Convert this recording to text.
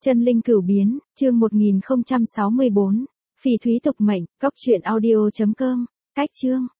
Chân linh cửu biến, chương 1064. Phỉ thúy tục mệnh, cốc truyện audio.com. Cách chương.